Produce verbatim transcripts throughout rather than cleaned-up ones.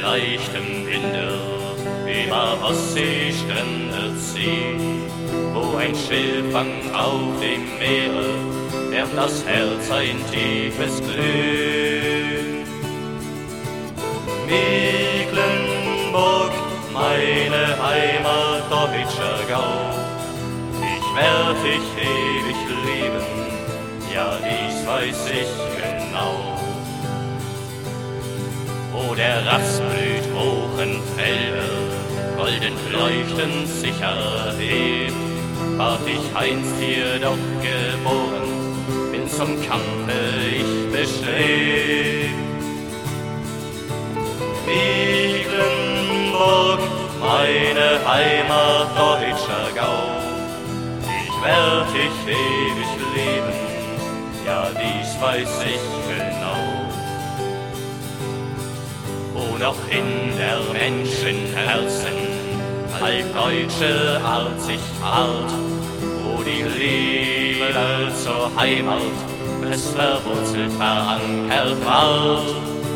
leichtem Winde über Ostseestrände zieht, wo ein Schiff wankt auf dem Meere, wärmt das Herz ein tiefes Glück. Mecklenburg, meine Heimat, deutscher Gau, ich werd dich ewig lieben, ja, dies weiß ich genau. Wo der Raps blüht hoch in Felde, golden leuchtend sicher hebt, ward ich einst hier doch geboren, bin zum Kampfe ich bestrebt. Mecklenburg, meine Heimat, deutscher Gau, ich werd dich ewig lieben, ja, dies weiß ich genau. Wo noch in der Menschen Herzen altdeutsche Art sich hart, wo die Liebe zur Heimat fest verwurzelt verankert ward.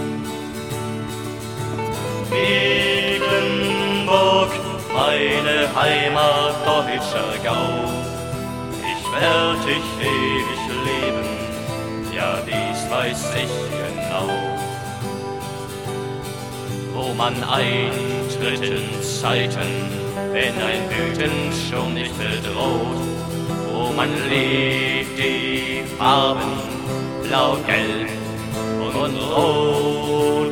Mecklenburg, meine Heimat, deutscher Gau, ich werd dich ewig lieben, ja, dies weiß ich genau. Wo man eintritt in Zeiten, wenn ein Wüten schon nicht bedroht, wo man lebt die Farben blau, gelb und rot.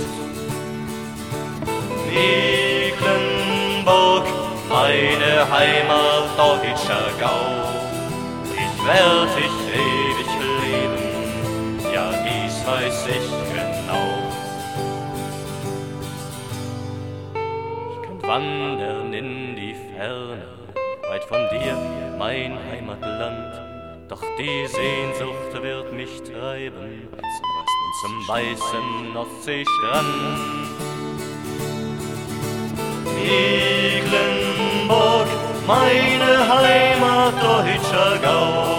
Mecklenburg, meine Heimat, deutscher Gau, ich werd dich ewig lieben, ja, dies weiß ich genau. Ich kann wandern in die Ferne, weit von dir, mein Heimatland, doch die Sehnsucht wird mich treiben zum Osten, zum weißen Nordseestrand. Mecklenburg, meine Heimat, deutscher Gau,